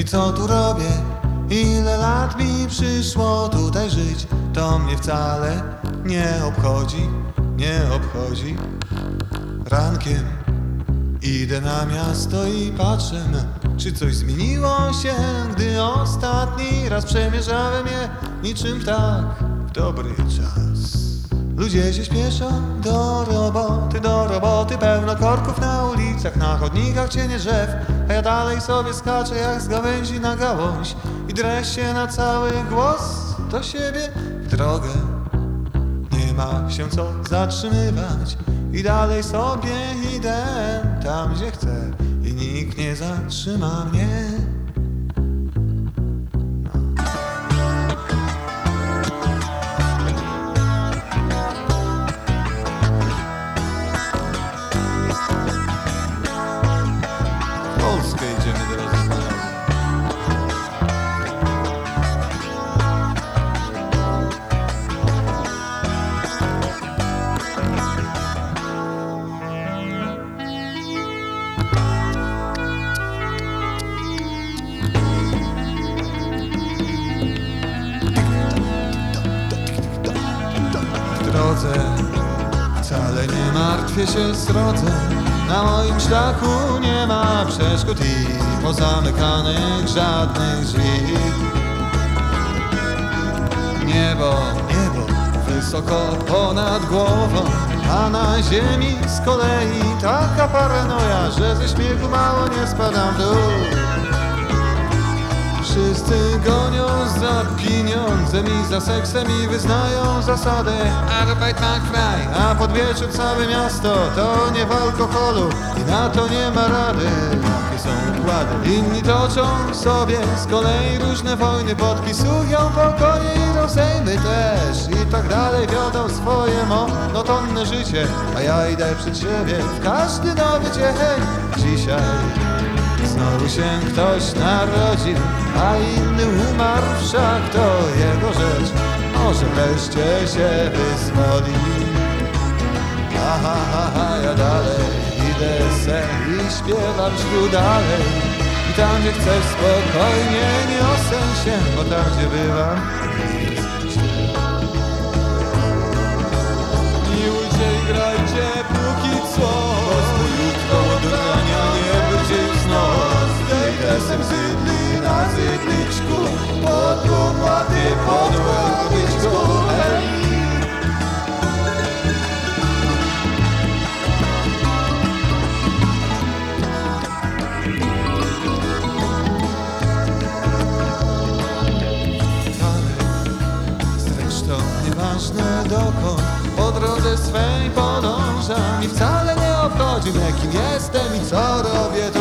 co tu robię? Ile lat mi przyszło tutaj żyć? To mnie wcale nie obchodzi, nie obchodzi. Rankiem idę na miasto i patrzę, czy coś zmieniło się, gdy ostatni raz przemierzałem je niczym ptak w dobry czas. Ludzie się śpieszą do roboty, pełno korków na ulicach, na chodnikach cienie drzew, a ja dalej sobie skaczę jak z gałęzi na gałąź i drę się na cały głos do siebie w drogę. Nie ma się co zatrzymywać i dalej sobie idę tam, gdzie chcę i nikt nie zatrzyma mnie. W Polskę idziemy, drodzy znajomi. W drodze wcale nie martwię się, srodze. Na moim szlaku nie ma przeszkód i pozamykanych żadnych drzwi. Niebo wysoko ponad głową, a na ziemi z kolei taka paranoja, że ze śmiechu mało nie spadam w dół. Wszyscy gonią za pieniądzem i za seksem i wyznają zasadę Arbeit macht frei, a pod wieczór całe miasto tonie w alkoholu i na to nie ma rady. Jakie są układy? Inni toczą sobie z kolei różne wojny, podpisują pokoje i rozejmy też i tak dalej, wiodą swoje monotonne życie, a ja idę przed siebie w każdy nowy dzień. Dzisiaj znowu się ktoś narodził, a inny umarł, wszak to jego rzecz. Może wreszcie się wyzwoli. Ja dalej idę se i śpiewam szlu dalej. I tam, gdzie chcesz spokojnie, niosę się, bo tam, gdzie bywam, jest źle. Miłujcie i grajcie póki co, bo jutro od rania nie będzie już znowu. Desem zydli na zydliczku, pod łopaty, pod łowiczką. Zresztą nieważne dokąd po drodze swej podążam i wcale nie obchodzi mnie, kim jestem i co robię